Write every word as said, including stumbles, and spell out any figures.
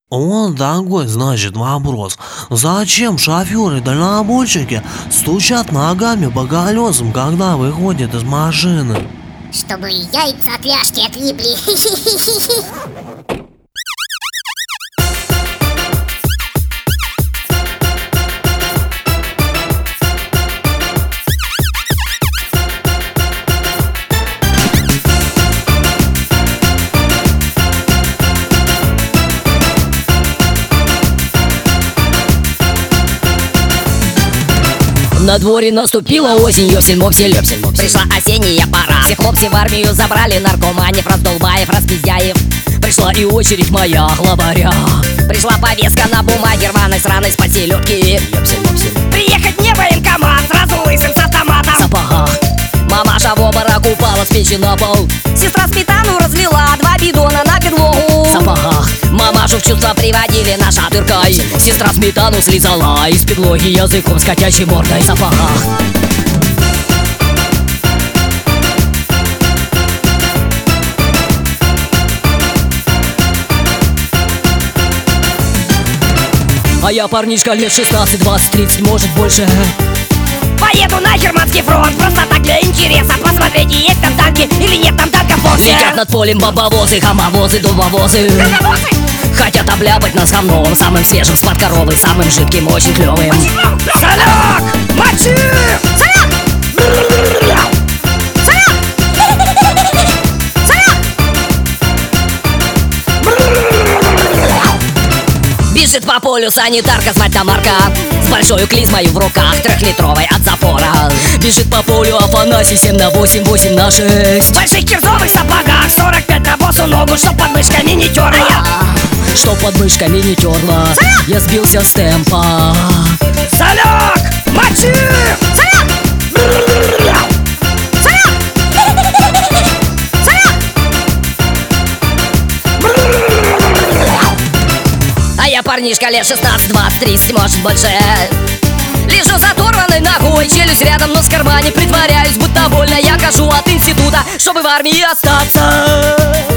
Вот такой, значит, вопрос. Зачем шоферы-дальнобойщики стучат ногами по колесам, когда выходят из машины? Чтобы яйца от ляжки отлипли. На дворе наступила осень, ёпсель-мопсель, пришла осенняя пора. Все хлопцы в армию забрали, наркоманев, раздолбаев, распиздяев. Пришла и очередь моя, главаря. Пришла повестка на бумаге рваной, сраной с-под селедки. Приехать мне военкомат, сразу лысым с автоматом. В сапогах мамаша в обморок упала с печи на пол. Сестра сметану разлила, два бидона на берлогу. В сапогах мамашу в чувство приводили наша дыркой. Сестра сметану слизала из берлоги языком с котячей мордой в сапогах. А я парнишка лет шестнадцать, двадцать, тридцать, может больше. Поеду на Германский фронт, просто так для интереса посмотреть, есть там танки или нет там танков вовсе. Летят над полем бомбовозы, хамовозы, дубовозы. Хамовозы? Хотят обляпать нас говном, самым свежим с-под коровы, самым жидким, очень клевым. Соляк! Мочи! Соляк! Соляк! Соляк! Бежит по полю санитарка, звать Тамарка, с большой клизмой в руках, трехлитровой от запора. Бежит по полю Афанасий, семь на восемь, восемь на шесть. В больших кирзовых сапогах, сорок пять на босу ногу, чтоб под мышками не терла. Чтоб под мышками не терла. Я сбился с темпа. Соляк! Мочи! Соляк! Соляк! Соляк! А я парнишка лет шестнадцать, двадцать, тридцать, может больше. Лежу с оторванной ногой, челюсть рядом, нос в кармане. Притворяюсь, будто больно, я хожу от института, чтобы в армии остаться.